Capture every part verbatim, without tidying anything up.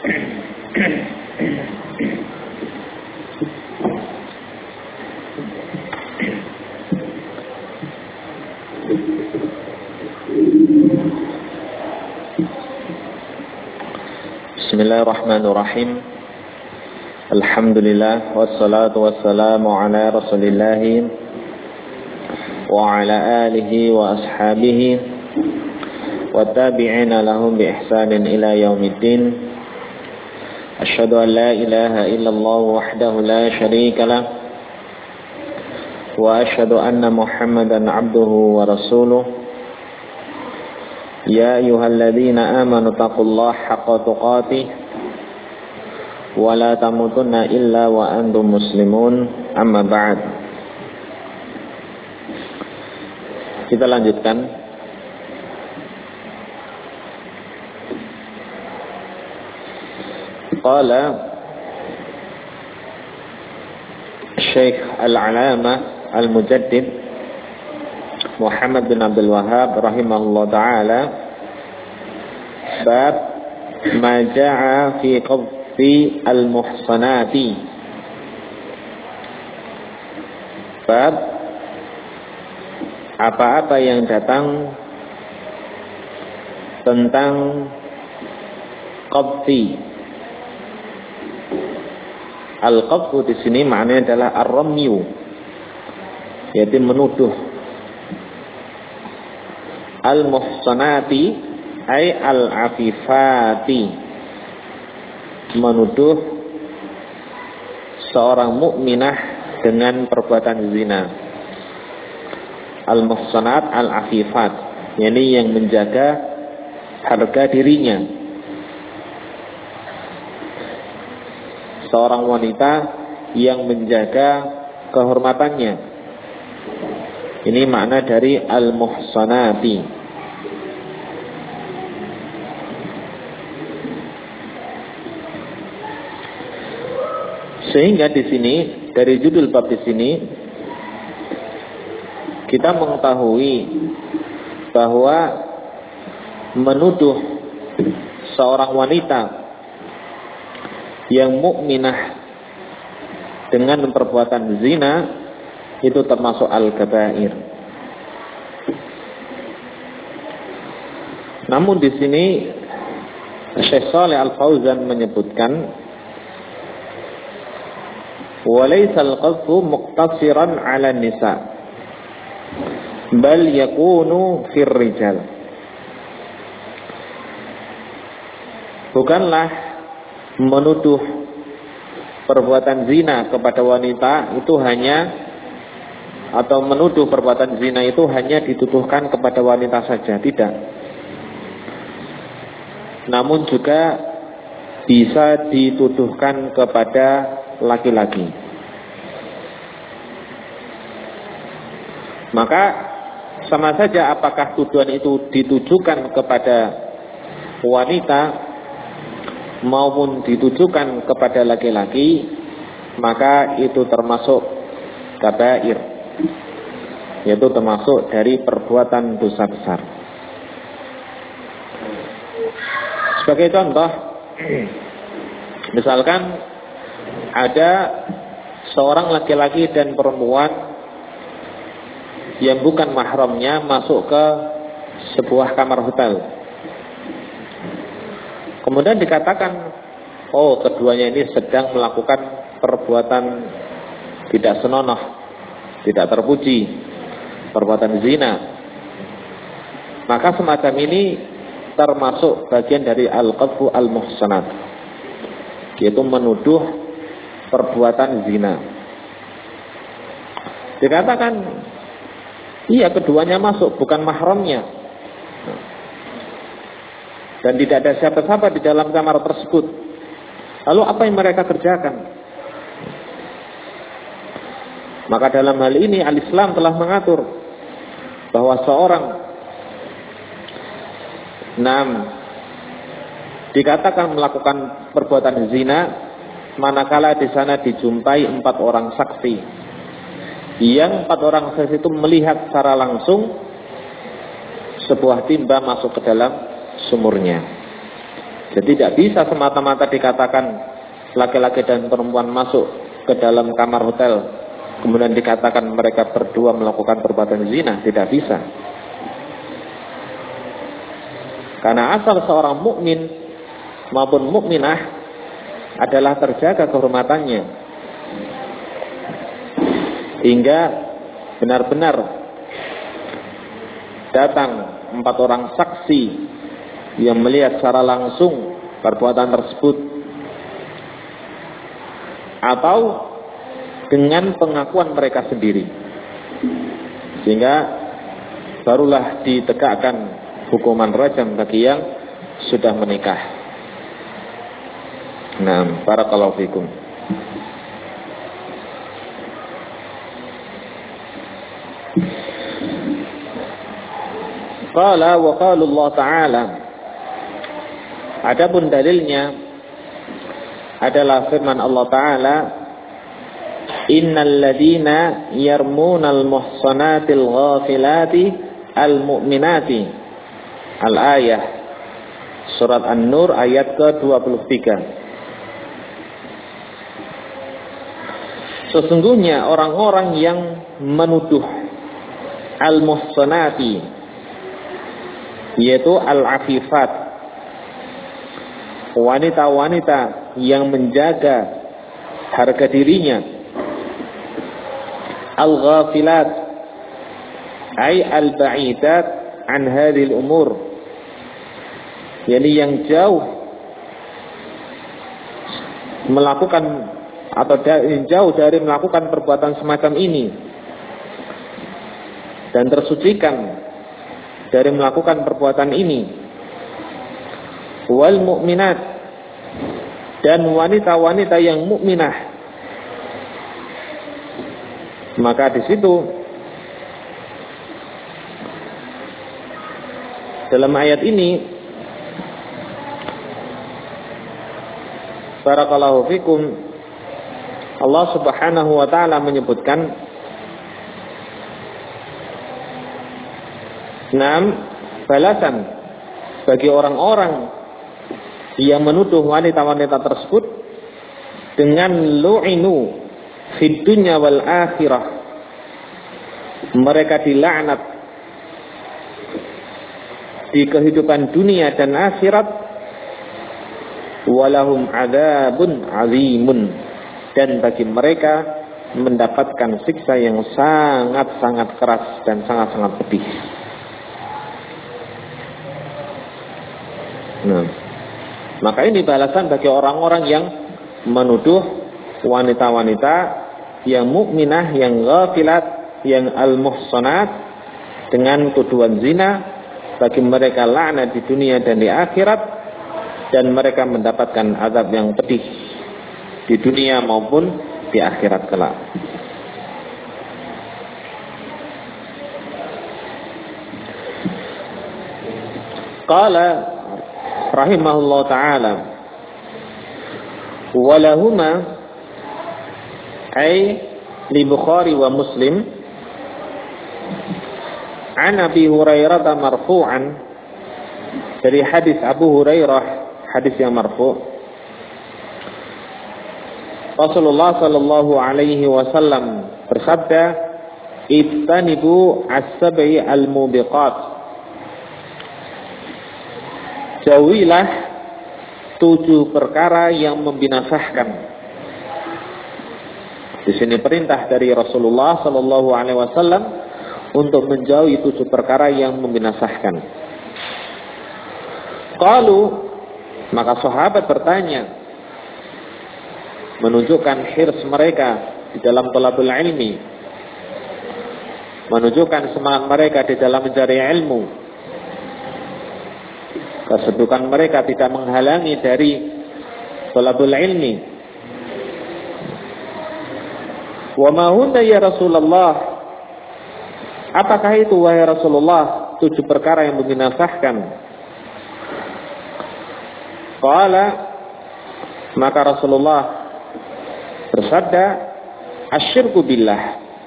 Bismillahirrahmanirrahim. Alhamdulillah wassalatu wassalamu ala Rasulillah wa ala alihi wa ashabihi wa tabi'ina lahum bi ihsanin ila yaumiddin. Asyhadu an la ilaha illallah wahdahu la syarika lah wa asyhadu anna Muhammadan abduhu wa rasuluh. Ya ayyuhalladzina amanu taqullaha haqqa tuqatih wa la tamutunna illa wa antum muslimun. Amma ba'd. Kita lanjutkan. Qala Syekh Al-Alamah Al-Mujaddid Muhammad bin Abdul Wahhab rahimahullah ta'ala, bab ma ja'a fi qadfi al-muhsanati. Bab apa-apa yang datang tentang qadfi. Al-qadfu di sini maknanya adalah ar-ramyu, yaitu menuduh. Al-muhsanati ay al-afifati, menuduh seorang mukminah dengan perbuatan zina. Al-muhsanat al-afifat, yakni yang menjaga harga dirinya. Seorang wanita yang menjaga kehormatannya. Ini makna dari al-muhsanati. Sehingga di sini, dari judul bab di sini, kita mengetahui bahwa menuduh seorang wanita yang mukminah dengan perbuatan zina itu termasuk al-kabair. Namun di sini Syekh Shalih Al-Fauzan menyebutkan, walaysa al-qadfu muqtasiran 'ala nisa bal yakunu fir rijal. Bukanlah menuduh perbuatan zina kepada wanita itu hanya, atau menuduh perbuatan zina itu hanya dituduhkan kepada wanita saja, tidak. Namun juga bisa dituduhkan kepada laki-laki. Maka sama saja apakah tuduhan itu ditujukan kepada wanita maupun ditujukan kepada laki-laki, maka itu termasuk kabair, yaitu termasuk dari perbuatan dosa besar. Sebagai contoh, misalkan ada seorang laki-laki dan perempuan yang bukan mahramnya masuk ke sebuah kamar hotel. Kemudian dikatakan, oh, keduanya ini sedang melakukan perbuatan tidak senonoh, tidak terpuji, perbuatan zina. Maka semacam ini termasuk bagian dari al-qadfu al-muhsanat, yaitu menuduh perbuatan zina. Dikatakan, iya, keduanya masuk, bukan mahramnya, dan tidak ada siapa-siapa di dalam kamar tersebut. Lalu apa yang mereka kerjakan? Maka dalam hal ini al-Islam telah mengatur bahwa seorang enam dikatakan melakukan perbuatan zina manakala di sana dijumpai empat orang saksi, yang empat orang saksi itu melihat secara langsung sebuah timba masuk ke dalam sumurnya. Jadi tidak bisa semata-mata dikatakan laki-laki dan perempuan masuk ke dalam kamar hotel, kemudian dikatakan mereka berdua melakukan perbuatan zina. Tidak bisa. Karena asal seorang mukmin maupun mukminah adalah terjaga kehormatannya hingga benar-benar datang empat orang saksi yang melihat secara langsung perbuatan tersebut, atau dengan pengakuan mereka sendiri, sehingga barulah ditegakkan hukuman rajam bagi yang sudah menikah. Nah, barakallahu fikum. Qala wa qala Allah Ta'ala. Adapun dalilnya adalah firman Allah Ta'ala, innal ladina yarmunal muhsanatil ghafilati al mu'minati. Al-ayah surat An-Nur ayat ke dua puluh tiga. Sesungguhnya orang-orang yang menuduh al-muhsanati, yaitu al-afifat, wanita-wanita yang menjaga harga dirinya, al-ghafilat ay al-ba'idat an hadhil umur, yakni yang jauh melakukan atau jauh dari melakukan perbuatan semacam ini dan tersucikan dari melakukan perbuatan ini, wal mu'minat, dan wanita-wanita yang mukminah. Maka di situ dalam ayat ini barakallahu fikum, Allah Subhanahu wa taala menyebutkan enam balasan bagi orang-orang yang menuduh wanita-wanita tersebut dengan lu'inu fid dunya wal akhirah. Mereka dilaknat di kehidupan dunia dan akhirat, walahum adzabun azimun, dan bagi mereka mendapatkan siksa yang sangat-sangat keras dan sangat-sangat pedih. Nah, maka ini balasan bagi orang-orang yang menuduh wanita-wanita yang mukminah, yang ghafilat, yang al-muhsanat dengan tuduhan zina. Bagi mereka laknat di dunia dan di akhirat, dan mereka mendapatkan azab yang pedih di dunia maupun di akhirat kelak. Qala rahimahullah ta'ala, walahuma ay li Bukhari wa Muslim an Abi Hurairah marfu'an, dari hadis Abu Hurairah, hadis yang marfu', Rasulullah sallallahu alaihi wasallam bersabda, "Ittanibu as-sab'i al-mubiqat." Jauhilah tujuh perkara yang membinasakan. Di sini perintah dari Rasulullah sallallahu alaihi wasallam untuk menjauhi tujuh perkara yang membinasakan. Qalu, maka sahabat bertanya, menunjukkan hirs mereka di dalam thalabul ilmi, menunjukkan semangat mereka di dalam mencari ilmu, kesedukan mereka tidak menghalangi dari thalabul ilmi. Wa ma hunna ya Rasulullah, apakah itu wahai Rasulullah tujuh perkara yang membinasakan? Qala, maka Rasulullah bersabda, asyirku billah,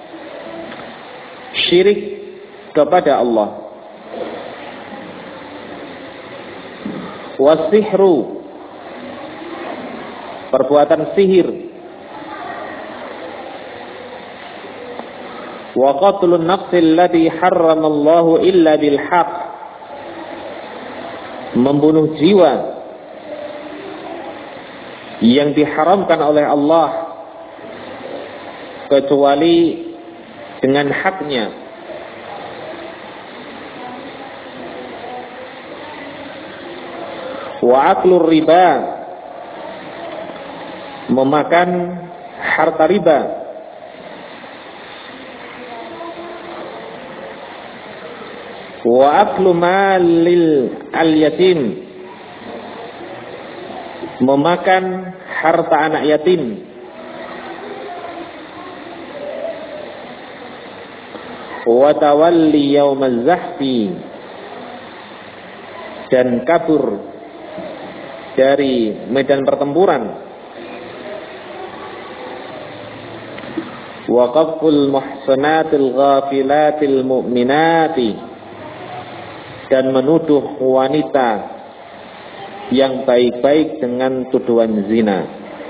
syirik kepada Allah, wasihru, perbuatan sihir, wa qatlun nafsil ladzi harramallahu illa bil haqq, membunuh jiwa yang diharamkan oleh Allah kecuali dengan haknya. Wa aklur riba, memakan harta riba. Wa aklu malil al-yatim, memakan harta anak yatim. Wa tawalli yaumaz zahfi, dan kabur dari medan pertempuran. Wa qaful muhsanatil ghafilatil mu'minati, dan menuduh wanita yang baik-baik dengan tuduhan zina.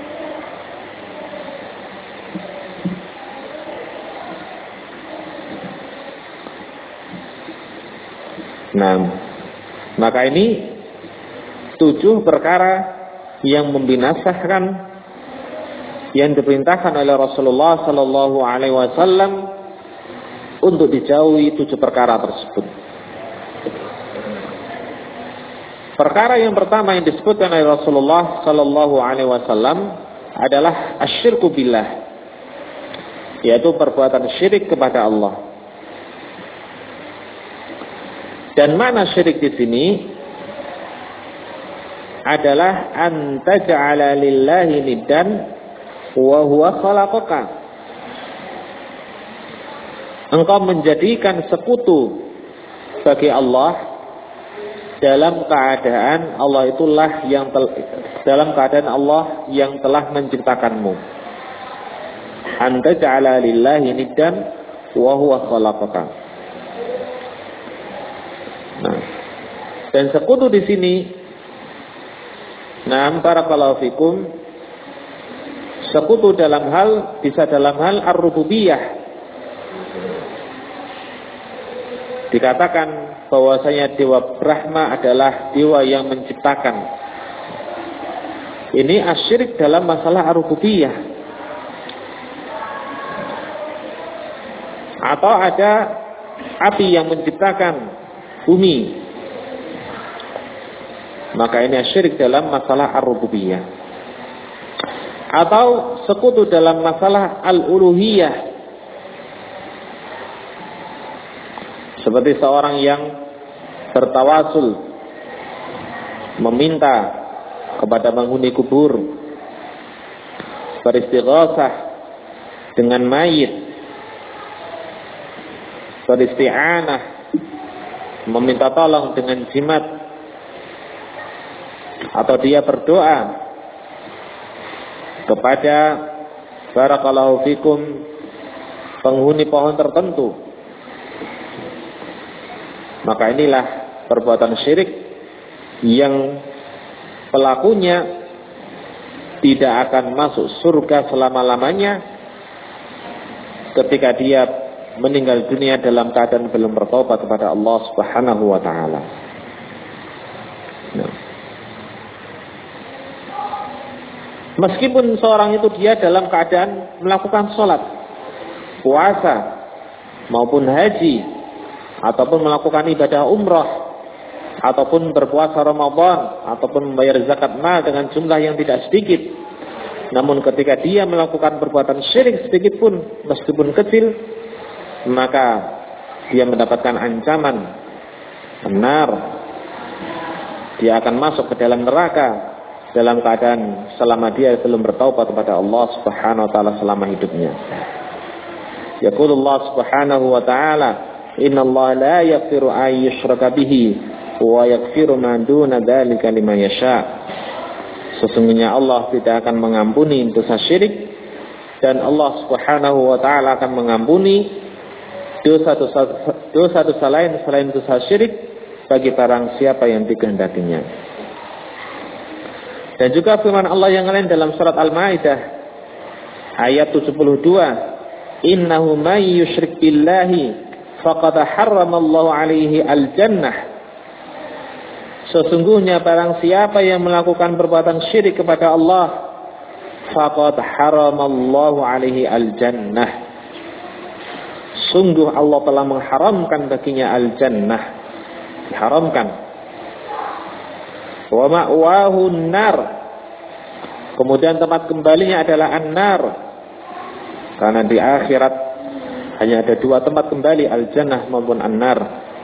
Nah, maka ini tujuh perkara yang membinasakan, yang diperintahkan oleh Rasulullah Sallallahu Alaihi Wasallam untuk dijauhi tujuh perkara tersebut. Perkara yang pertama yang disebutkan oleh Rasulullah Sallallahu Alaihi Wasallam adalah asyirku billah, yaitu perbuatan syirik kepada Allah. Dan makna syirik di sini adalah an taj'ala lillahi niddan wa huwa khalaqaka. Engkau menjadikan sekutu bagi Allah dalam keadaan Allah itulah yang tel, dalam keadaan Allah yang telah menciptakanmu. An taj'ala lillahi niddan wa huwa khalaqaka. Nah, dan sekutu di sini, nah, barakallahu fikum, sekutu dalam hal, bisa dalam hal ar-rububiyah. Dikatakan bahwasanya Dewa Brahma adalah dewa yang menciptakan. Ini asyirik dalam masalah ar-rububiyah. Atau ada api yang menciptakan bumi, maka ini syirik dalam masalah ar-rububiyah. Atau sekutu dalam masalah al-uluhiyah, seperti seorang yang bertawasul, meminta kepada penghuni kubur, beristighosah dengan mayit, beristi'anah, meminta tolong dengan jimat, atau dia berdoa kepada barakallahu fikum penghuni pohon tertentu, maka inilah perbuatan syirik yang pelakunya tidak akan masuk surga selama-lamanya ketika dia meninggal dunia dalam keadaan belum bertaubat kepada Allah Subhanahu wa taala. Nah. Meskipun seorang itu dia dalam keadaan melakukan sholat, puasa, maupun haji, ataupun melakukan ibadah umrah, ataupun berpuasa Ramadan, ataupun membayar zakat mal dengan jumlah yang tidak sedikit, namun ketika dia melakukan perbuatan syirik sedikit pun, meskipun kecil, maka dia mendapatkan ancaman benar, dia akan masuk ke dalam neraka dalam keadaan selama dia belum bertaubat kepada Allah Subhanahu wa taala selama hidupnya. Yaqulullah Subhanahu wa taala, "Innallaha la yaghfiru an yushraka bihi wa yaghfiru ma duna dzalika liman yasha." Sesungguhnya Allah tidak akan mengampuni dosa syirik, dan Allah Subhanahu wa taala akan mengampuni dosa-dosa dosa-dosa lain selain dosa syirik bagi barang siapa yang dikehendakinya. Dan juga firman Allah yang lain dalam surat Al-Maidah ayat tujuh puluh dua, innahu may yusyrik billahi faqad harramallahu alaihi al-jannah. Sesungguhnya barang siapa yang melakukan perbuatan syirik kepada Allah, faqad harramallahu alaihi al-jannah. Sungguh Allah telah mengharamkan baginya al-jannah. Diharamkan. Wa ma'wahu nar. Kemudian tempat kembalinya adalah an-nar. Karena di akhirat hanya ada dua tempat kembali, al-jannah maupun an-nar.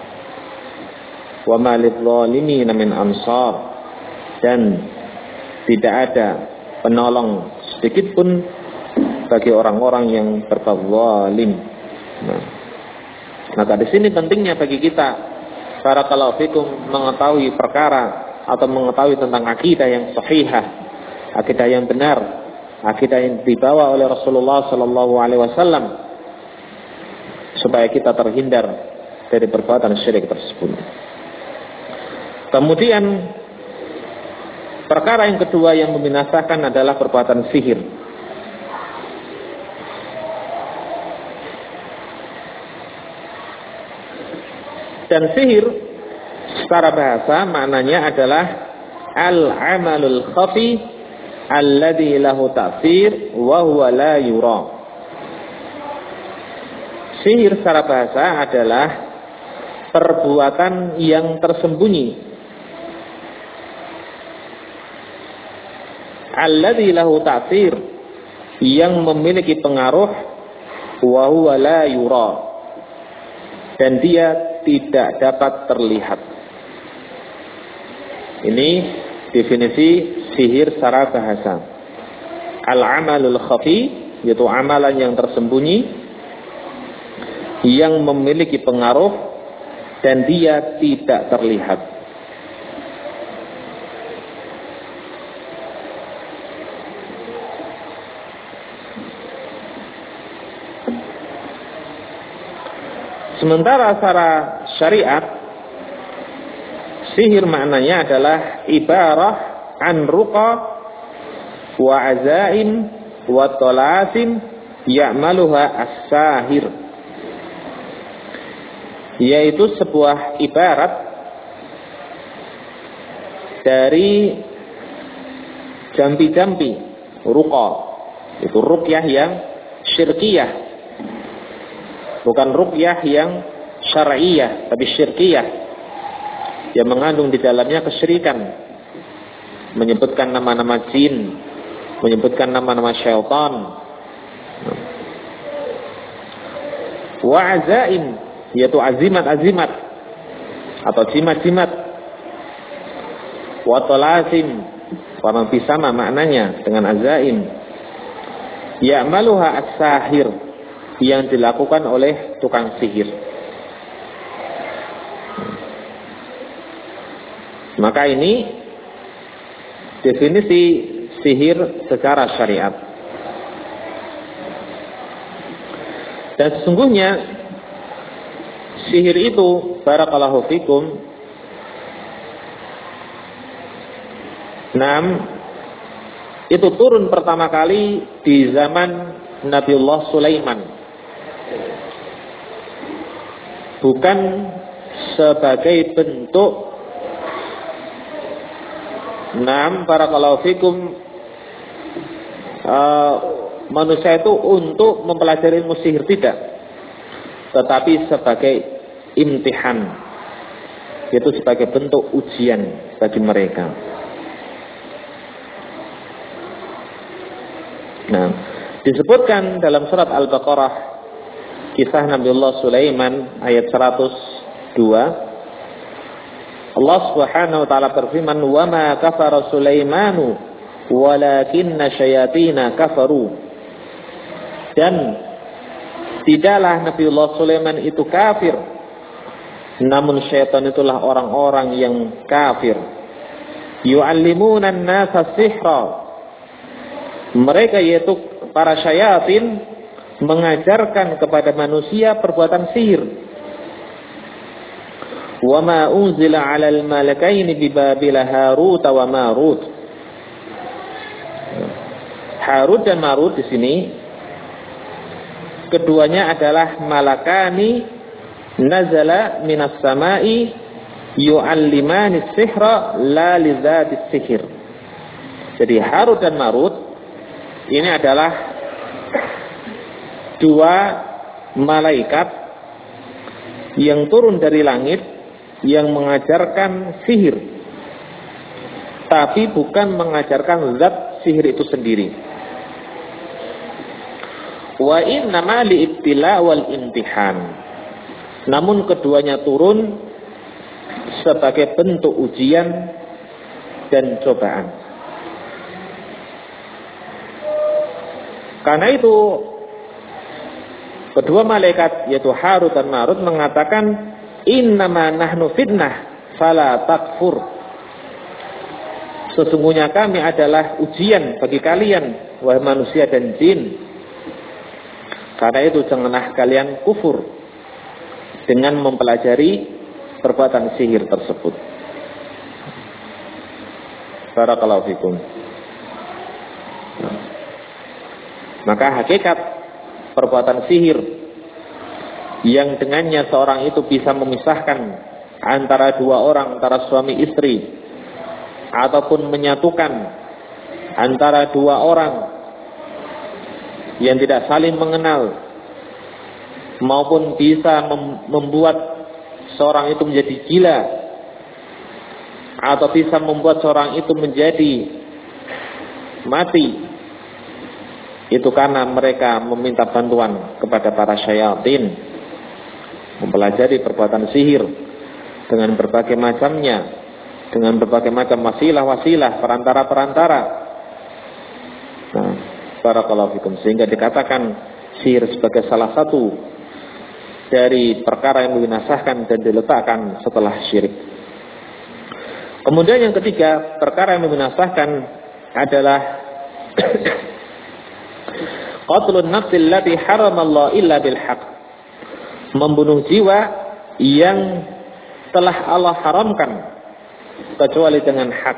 Wa ma lidh-dhalimin min ansar. Dan tidak ada penolong sedikit pun bagi orang-orang yang berbuat zalim. Nah, maka di sini pentingnya bagi kita barakallahu fikum mengetahui perkara atau mengetahui tentang akidah yang sahihah, akidah yang benar, akidah yang dibawa oleh Rasulullah sallallahu alaihi wasallam, supaya kita terhindar dari perbuatan syirik tersebut. Kemudian perkara yang kedua yang membinasakan adalah perbuatan sihir. Dan sihir secara bahasa maknanya adalah al-amalul khafi alladhi lahu ta'thir wa huwa la yura. Sihir secara bahasa adalah perbuatan yang tersembunyi. Alladhi lahu ta'thir, yang memiliki pengaruh, wa huwa la yura, dan dia tidak dapat terlihat. Ini definisi sihir secara bahasa. Al-amalul khafi, yaitu amalan yang tersembunyi, yang memiliki pengaruh dan dia tidak terlihat. Sementara secara syariat, sihir maknanya adalah ibarah an ruqa wa azaim wa talasim ya'maluha as-sahir, yaitu sebuah ibarat dari jampi-jampi ruqa. Itu ruqyah yang syirkiyah, bukan ruqyah yang syar'iyah, tapi syirkiyah, yang mengandung di dalamnya kesyirikan, menyebutkan nama-nama jin, menyebutkan nama-nama syaitan. Wa azaim, yaitu azimat-azimat atau jimat-jimat. Wa talasim, warna pisama maknanya dengan azaim. Ya'maluha as-sahir, yang dilakukan oleh tukang sihir. Maka ini definisi sihir secara syariat. Dan sesungguhnya sihir itu barakallahu fikum, enam, itu turun pertama kali di zaman Nabiullah Sulaiman. Bukan sebagai bentuk enam barakallahu fikum uh, manusia itu untuk mempelajari ilmu sihir, tidak, tetapi sebagai imtihan, yaitu sebagai bentuk ujian bagi mereka. Nah, disebutkan dalam surat Al-Baqarah kisah Nabiullah Sulaiman ayat seratus dua, Allah Subhanahu wa taala berfirman, "Wa ma kafara Sulaimanu walakinna syayatina kafaru." Dan tidaklah Nabiullah Sulaiman itu kafir, namun syaitan itulah orang-orang yang kafir. Yu'allimuna an-nasa sihra. Mereka yaitu para syayatin mengajarkan kepada manusia perbuatan sihir. Wa ma unzila 'alal malakaini bi Babil Harut wa Marut. Harut dan Marut di sini keduanya adalah malakani nazala minas samai yu'allimani sihra la lidzati sihir. Jadi Harut dan Marut ini adalah dua malaikat yang turun dari langit yang mengajarkan sihir, tapi bukan mengajarkan zat sihir itu sendiri. Wa innama liibtila wal imtihan. Namun keduanya turun sebagai bentuk ujian dan cobaan. Karena itu kedua malaikat yaitu Harut dan Marut mengatakan innama nahnu fitnah fala takfur. Sesungguhnya kami adalah ujian bagi kalian wahai manusia dan jin. Karena itu janganlah kalian kufur dengan mempelajari perbuatan sihir tersebut. Barakallahu fikum. Maka hakikat perbuatan sihir yang dengannya seorang itu bisa memisahkan antara dua orang, antara suami istri, ataupun menyatukan antara dua orang yang tidak saling mengenal, maupun bisa mem membuat seorang itu menjadi gila, atau bisa membuat seorang itu menjadi mati, itu karena mereka meminta bantuan kepada para syayatin, mempelajari perbuatan sihir dengan berbagai macamnya, dengan berbagai macam wasilah-wasilah, perantara-perantara. Nah, barakallahu fikum, sehingga dikatakan sihir sebagai salah satu dari perkara yang membinasakan dan diletakkan setelah syirik. Kemudian yang ketiga, perkara yang membinasakan adalah qatlun nafsil lati haramallahu illa bil haq. Membunuh jiwa yang telah Allah haramkan kecuali dengan hak.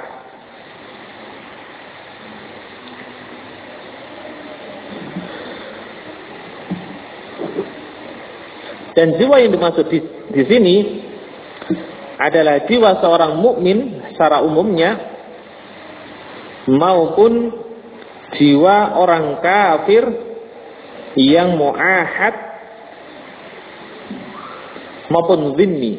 Dan jiwa yang dimaksud di, di sini adalah jiwa seorang mukmin secara umumnya maupun jiwa orang kafir yang mu'ahad maupun zimmi.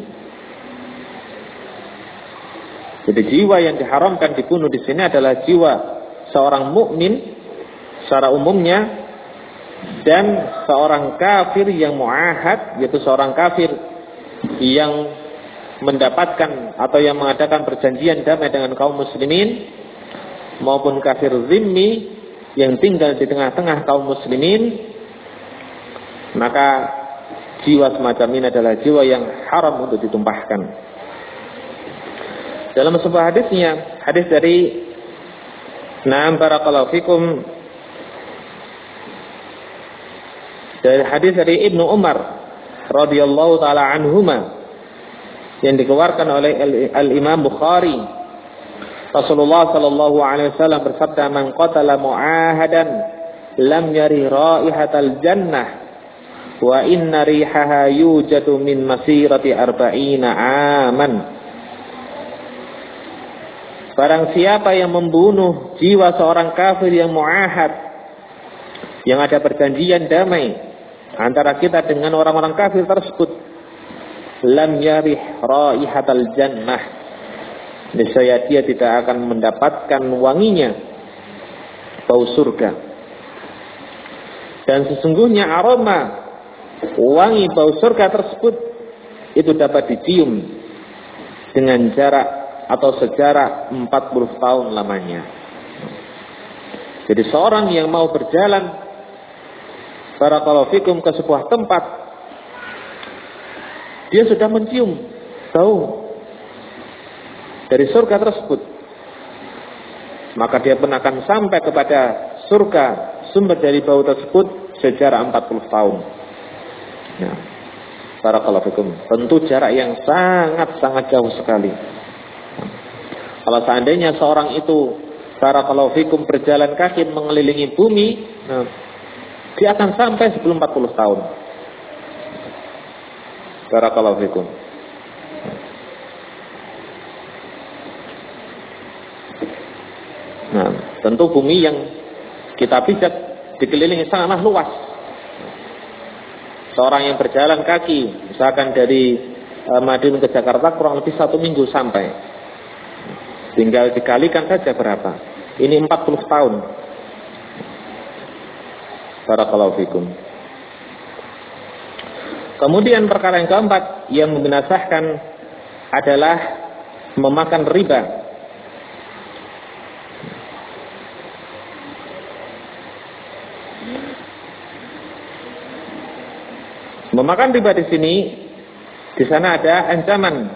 Jadi jiwa yang diharamkan dibunuh di sini adalah jiwa seorang mukmin secara umumnya dan seorang kafir yang mu'ahad, yaitu seorang kafir yang mendapatkan atau yang mengadakan perjanjian damai dengan kaum muslimin, maupun kafir zimmi yang tinggal di tengah-tengah kaum muslimin. Maka jiwa semacam ini adalah jiwa yang haram untuk ditumpahkan. Dalam sebuah hadisnya, hadis dari Naam barakallahu fikum, dari hadis dari Ibnu Umar radhiyallahu taala anhuma yang dikeluarkan oleh Al-Imam Bukhari, Rasulullah sallallahu alaihi wasallam bersabda, "Man qatala mu'ahadan lam yari raihatal jannah wa inna rihaha yujadu min masirati arba'ina aman." Barang siapa yang membunuh jiwa seorang kafir yang mu'ahad, yang ada perjanjian damai antara kita dengan orang-orang kafir tersebut, lam yarih raihatal jannah, niscaya dia tidak akan mendapatkan wanginya bau surga. Dan sesungguhnya aroma wangi bau surga tersebut itu dapat dicium dengan jarak atau sejarak empat puluh tahun lamanya. Jadi seorang yang mau berjalan barakallahu fikum ke sebuah tempat, dia sudah mencium bau dari surga tersebut, maka dia pun akan sampai kepada surga sumber dari bau tersebut sejarak empat puluh tahun. Nah, barakallahu fikum, tentu jarak yang sangat-sangat jauh sekali. Kalau seandainya seorang itu barakallahu fikum berjalan kaki mengelilingi bumi, nah, dia akan sampai sebelum empat puluh tahun. Barakallahu fikum. Nah, tentu bumi yang kita pijak dikelilingi sangatlah luas. Seorang yang berjalan kaki, misalkan dari e, Madiun ke Jakarta kurang lebih satu minggu sampai. Tinggal dikalikan saja berapa. Ini empat puluh tahun. Barakallahu fikum. Kemudian perkara yang keempat yang membinasakan adalah memakan riba. Memakan riba di sini, di sana ada ancaman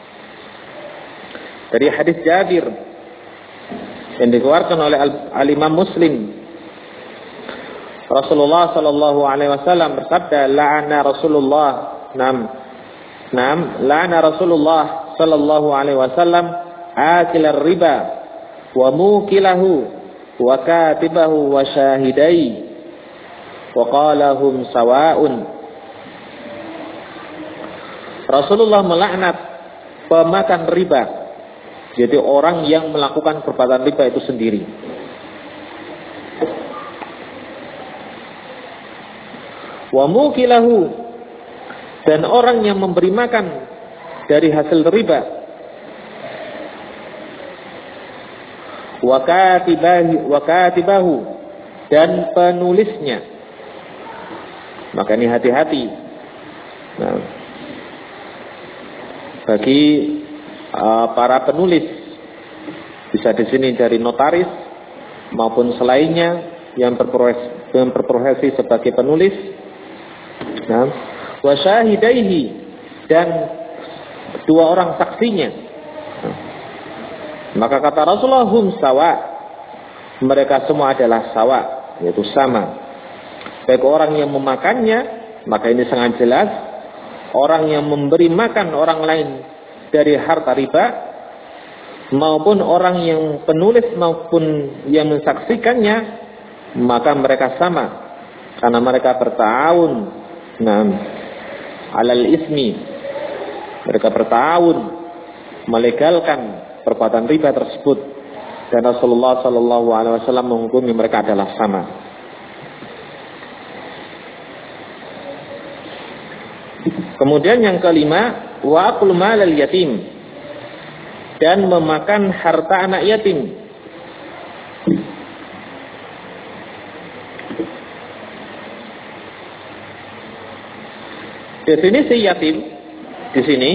dari hadis Jabir yang dikeluarkan oleh Al-Imam Muslim. Rasulullah sallallahu alaihi wasallam bersabda, la'ana Rasulullah nam nam la'ana Rasulullah sallallahu alaihi wasallam akilar riba wa mukilahu wa katibahu wa syahidai wa qala hum sawa'un. Rasulullah melaknat pemakan riba, jadi orang yang melakukan perbuatan riba itu sendiri. Wa mukilahu, dan orang yang memberi makan dari hasil riba. Wa katibahu, wa katibahu, dan penulisnya. Maka ini hati-hati. Nah, bagi uh, para penulis, bisa di sini dari notaris maupun selainnya yang berprofesi, yang berprofesi sebagai penulis, nah, wa syahidaihi, dan dua orang saksinya. Nah, maka kata Rasulullah, hum sawa, mereka semua adalah sawa, yaitu sama. Baik orang yang memakannya, maka ini sangat jelas. Orang yang memberi makan orang lain dari harta riba, maupun orang yang penulis maupun yang mensaksikannya, maka mereka sama, karena mereka bertahun nah, alal ismi, mereka bertahun melegalkan perbuatan riba tersebut, dan Rasulullah Sallallahu Alaihi Wasallam menghukumi mereka adalah sama. Kemudian yang kelima, wa aklu malal yatim, dan memakan harta anak yatim. Definisi yatim di sini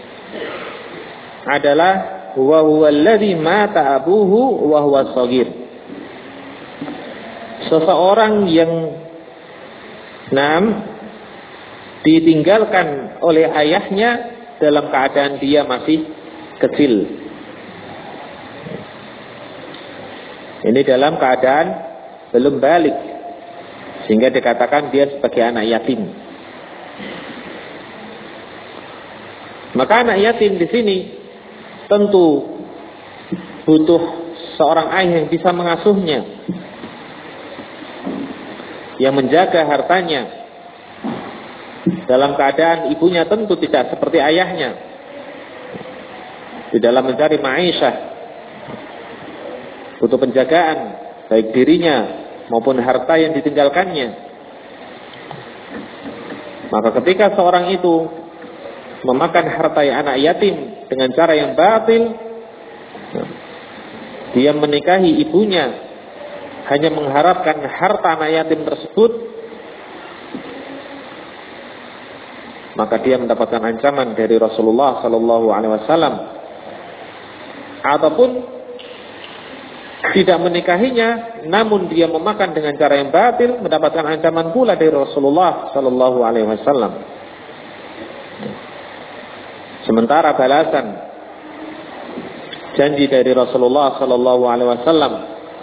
adalah wa huwa alladhi mata abuhu wa huwa shaghir. Seseorang yang enam ditinggalkan oleh ayahnya dalam keadaan dia masih kecil. Ini dalam keadaan belum balik, sehingga dikatakan dia sebagai anak yatim. Maka anak yatim di sini tentu butuh seorang ayah yang bisa mengasuhnya, yang menjaga hartanya. Dalam keadaan ibunya tentu tidak seperti ayahnya di dalam mencari ma'isyah, butuh penjagaan baik dirinya maupun harta yang ditinggalkannya. Maka ketika seorang itu memakan harta anak yatim dengan cara yang batil, dia menikahi ibunya hanya mengharapkan harta anak yatim tersebut, maka dia mendapatkan ancaman dari Rasulullah Sallallahu Alaihi Wasallam. Ataupun tidak menikahinya, namun dia memakan dengan cara yang batil, mendapatkan ancaman pula dari Rasulullah Sallallahu Alaihi Wasallam. Sementara balasan janji dari Rasulullah Sallallahu Alaihi Wasallam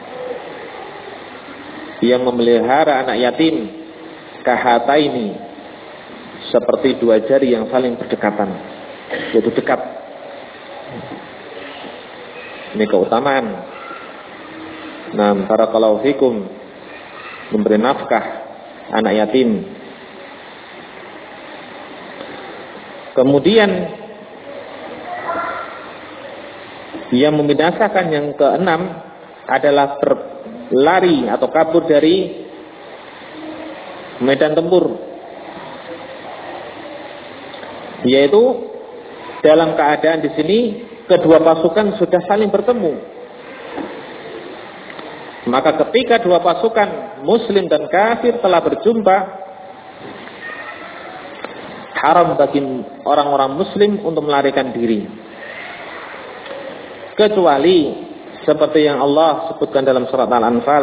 yang memelihara anak yatim, kahataini, seperti dua jari yang saling berdekatan, yaitu dekat. Ini keutamaan Nah, barakallahu fikum, memberi nafkah anak yatim. Kemudian yang membinasakan yang keenam adalah berlari atau kabur dari medan tempur, yaitu dalam keadaan di sini kedua pasukan sudah saling bertemu. Maka ketika dua pasukan muslim dan kafir telah berjumpa, haram bagi orang-orang muslim untuk melarikan diri, kecuali seperti yang Allah sebutkan dalam surat Al-Anfal,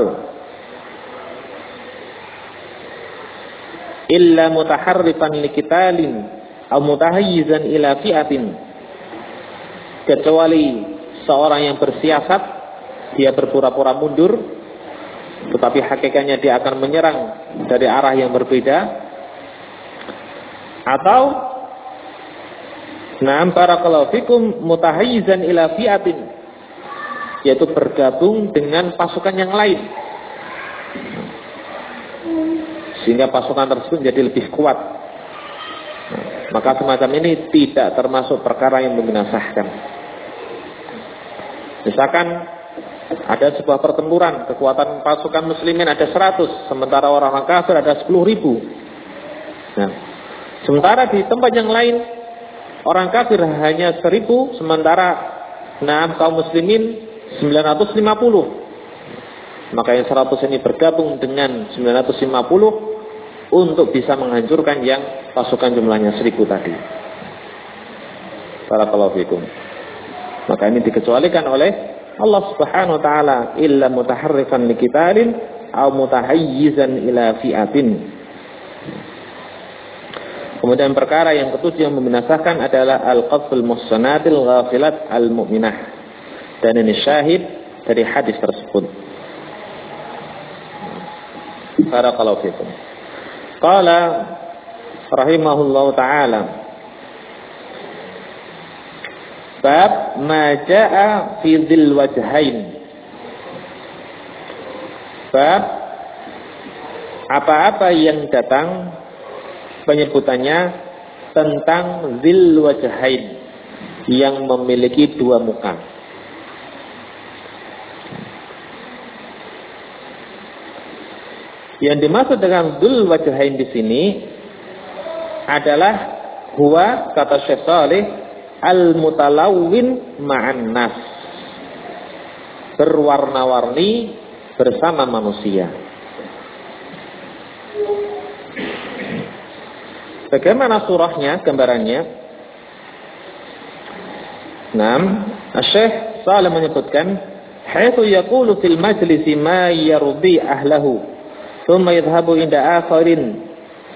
illa mutaharrifan liqitalin aw mutahayyizan ila fi'atin, kecuali seorang yang bersiasat, dia berpura-pura mundur tetapi hakikatnya dia akan menyerang dari arah yang berbeda, atau na'am barakallahu fikum mutahayyizan ila fi'atin, yaitu bergabung dengan pasukan yang lain sehingga pasukan tersebut menjadi lebih kuat. Nah, maka semacam ini tidak termasuk perkara yang membinasakan. Misalkan ada sebuah pertempuran, kekuatan pasukan muslimin ada seratus, sementara orang-orang kafir ada sepuluh ribu. Nah, sementara di tempat yang lain orang kafir hanya seribu, sementara nah kaum muslimin sembilan ratus lima puluh. Maka yang seratus ini bergabung dengan sembilan ratus lima puluh untuk bisa menghancurkan yang pasukan jumlahnya seribu tadi. Barakallahu fikum. Maka ini dikecualikan oleh Allah Subhanahu wa taala, illa mutaharrifan liqitalin aw mutahayyizan ila fi'atin. Kemudian perkara yang ketujuh yang membinasakan adalah al-qadful muhsanatil ghafilat al-mu'minah. Dan ini syahid dari hadis tersebut. Barakallahu fikum. Qala rahimahullahu taala, bab ma jaa fi dzil wajhain. Bab apa-apa yang datang penyebutannya tentang dzil wajhain, yang memiliki dua muka. Yang dimaksud dengan dzul wajhain di sini adalah huwa, kata Syekh Shalih, al-mutalawwin ma'an nas, berwarna-warni bersama manusia. Bagaimana surahnya, gambarannya? Naam, Syekh Shalih menyebutkan, haitsu yaqulu fil majlisi ma yardi ahlahu, thumma yadhhabu inda akharin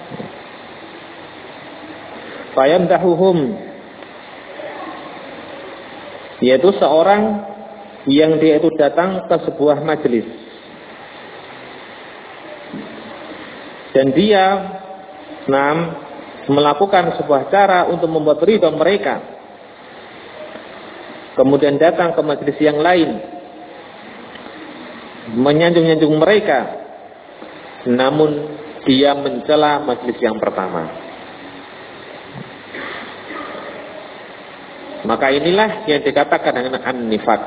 fayamdahuhum, yaitu seorang yang dia itu datang ke sebuah majelis dan dia nah, melakukan sebuah cara untuk membuat ridha mereka, kemudian datang ke majelis yang lain menyanjung-nyanjung mereka, namun dia mencela majelis yang pertama. Maka inilah yang dikatakan dengan an-nifaq.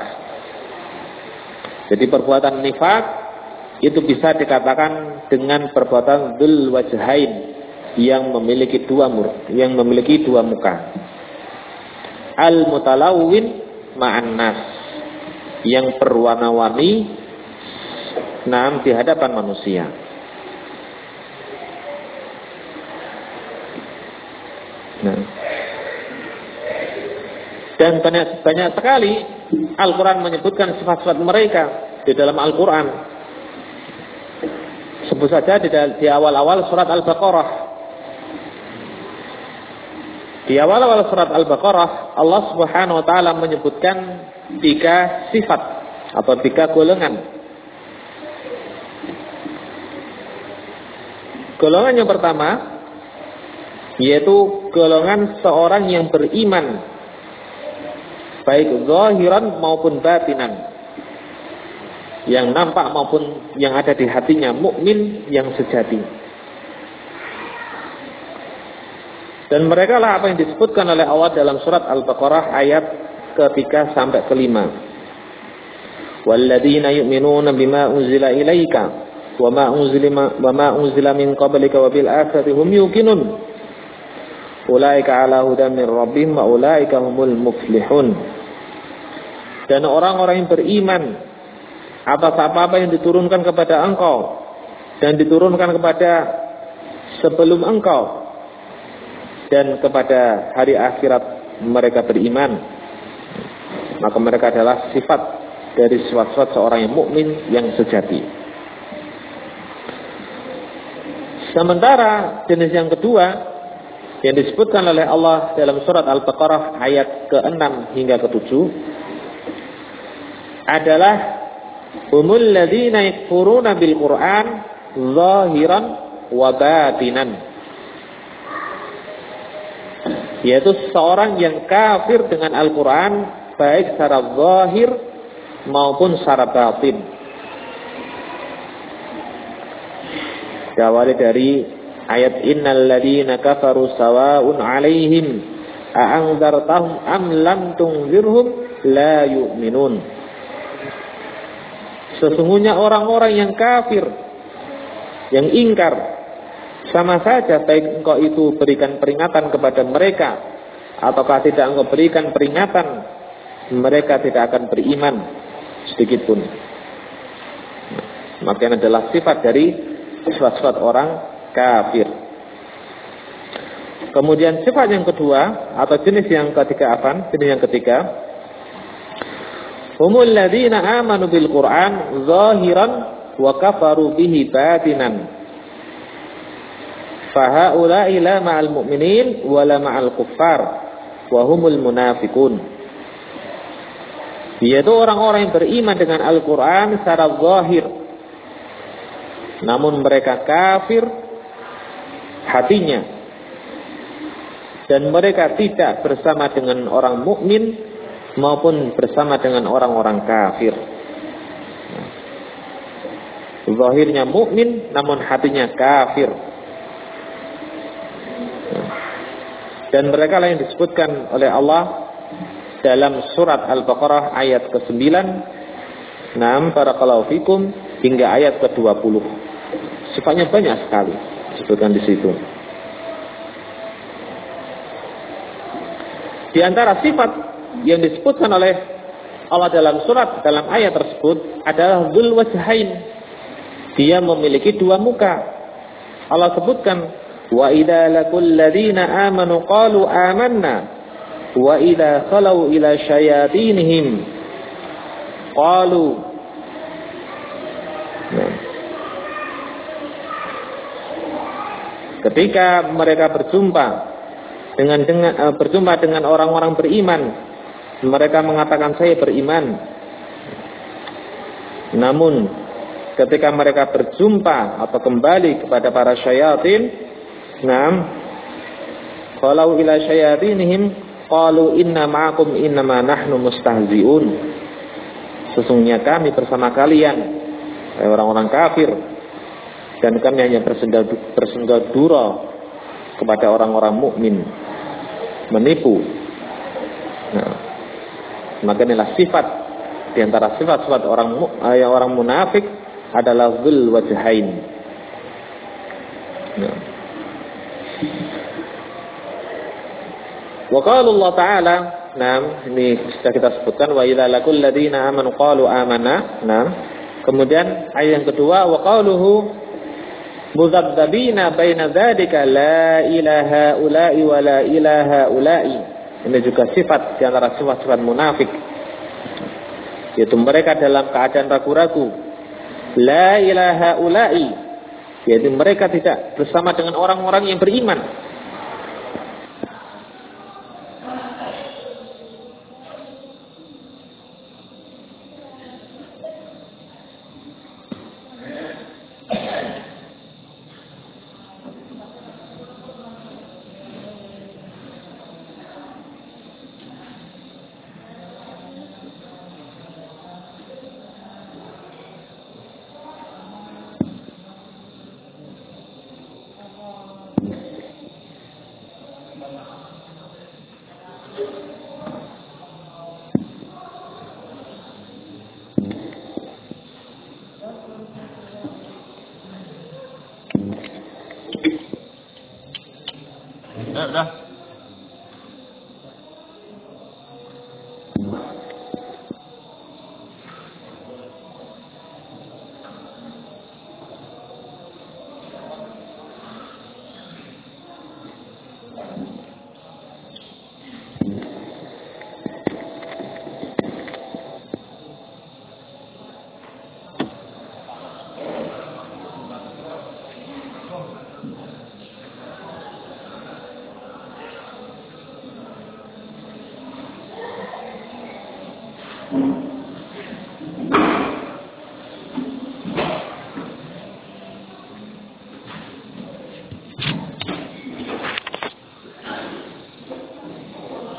Jadi perbuatan nifaq itu bisa dikatakan dengan perbuatan dzul wajhain, yang memiliki dua mur, yang memiliki dua muka. Al-mutalawwin ma'an nas, yang berwarna-warni nam di hadapan manusia. Nah, dan banyak, banyak sekali Al-Quran menyebutkan sifat-sifat mereka di dalam Al-Quran. Sebut saja di, di awal-awal surat Al-Baqarah. Di awal-awal surat Al-Baqarah, Allah Subhanahu wa taala menyebutkan tiga sifat atau tiga golongan. Golongan yang pertama yaitu golongan seorang yang beriman baik zahiran maupun batinan. yang nampak maupun yang ada di hatinya mukmin yang sejati. Dan mereka lah apa yang disebutkan oleh Allah dalam surat Al-Baqarah ayat ketiga sampai kelima. Walladzina yu'minuna bima unzila ilaika wa ma unzila wa ma unzila min qablika wa bil akhirati hum yuqinun. Ulaika ala hudan min rabbihim wa ulaika humul muflihun. Dan orang-orang yang beriman atas apa-apa yang diturunkan kepada engkau dan diturunkan kepada sebelum engkau dan kepada hari akhirat mereka beriman, maka mereka adalah sifat dari sifat-sifat seorang yang mukmin yang sejati. Sementara jenis yang kedua yang disebutkan oleh Allah dalam surat Al-Baqarah ayat keenam hingga ketujuh adalah humul ladzina yakfuruna bil Qur'an zahiran wa batinan, yaitu seorang yang kafir dengan Al-Quran baik secara zahir maupun secara batin. Diawali dari ayat innal ladzina kafaru sawa'un 'alaihim a'anzartahum am lam tunzirhum la yu'minun. Sesungguhnya orang-orang yang kafir, yang ingkar, sama saja baik engkau itu berikan peringatan kepada mereka ataukah tidak engkau berikan peringatan, mereka tidak akan beriman sedikit pun. Maka ini adalah sifat dari sifat-sifat orang kafir. Kemudian sifat yang kedua atau jenis yang ketiga apa? Jenis yang ketiga, humul ladzina amanu bil Qur'an zahiran wa kafaru bihi batinan. Fahaula'i la ma'al mu'minin wa la ma'al kuffar wa humul munafiqun. Yaitu orang-orang yang beriman dengan Al-Quran secara zahir, namun mereka kafir hatinya, dan mereka tidak bersama dengan orang mukmin maupun bersama dengan orang-orang kafir. Zahirnya mukmin namun hatinya kafir. Dan mereka lah yang disebutkan oleh Allah dalam surat Al-Baqarah ayat kesembilan, enam barakallahu fikum hingga ayat ke dua puluh. Sifatnya banyak sekali disebutkan di situ. Di antara sifat yang disebutkan oleh Allah dalam surat dalam ayat tersebut adalah dzul wajhain. Dia memiliki dua muka. Allah sebutkan wa idza laqul ladzina amanu qalu amanna wa idza khalau ila syayatinihim qalu. Nah. Ketika mereka berjumpa dengan dengan uh, berjumpa dengan orang-orang beriman, mereka mengatakan saya beriman. Namun ketika mereka berjumpa atau kembali kepada para syayatin, nam qalu ila syayatinihim qalu inna ma'akum innama nahnu mustahzi'un. Sesungguhnya kami bersama kalian, orang-orang kafir, dan kami hanya bersenggadura kepada orang-orang mukmin, menipu. Nah, maka inilah sifat di antara sifat-sifat orang eh, orang munafik adalah dzul wajhain. Nah. Wa qala Allah Ta'ala, nah ini sudah kita sebutkan wa idza laqul ladzina amanu qalu amanna. Nah, kemudian ayat yang kedua wa qaluhu mudzadzabina baina dzalika la ilaha ula'i wa la ilaha ula'i. Ini juga sifat di antara sifat-sifat munafik, yaitu mereka dalam keadaan ragu-ragu. La ilaha ula'i, yaitu mereka tidak bersama dengan orang-orang yang beriman. sudah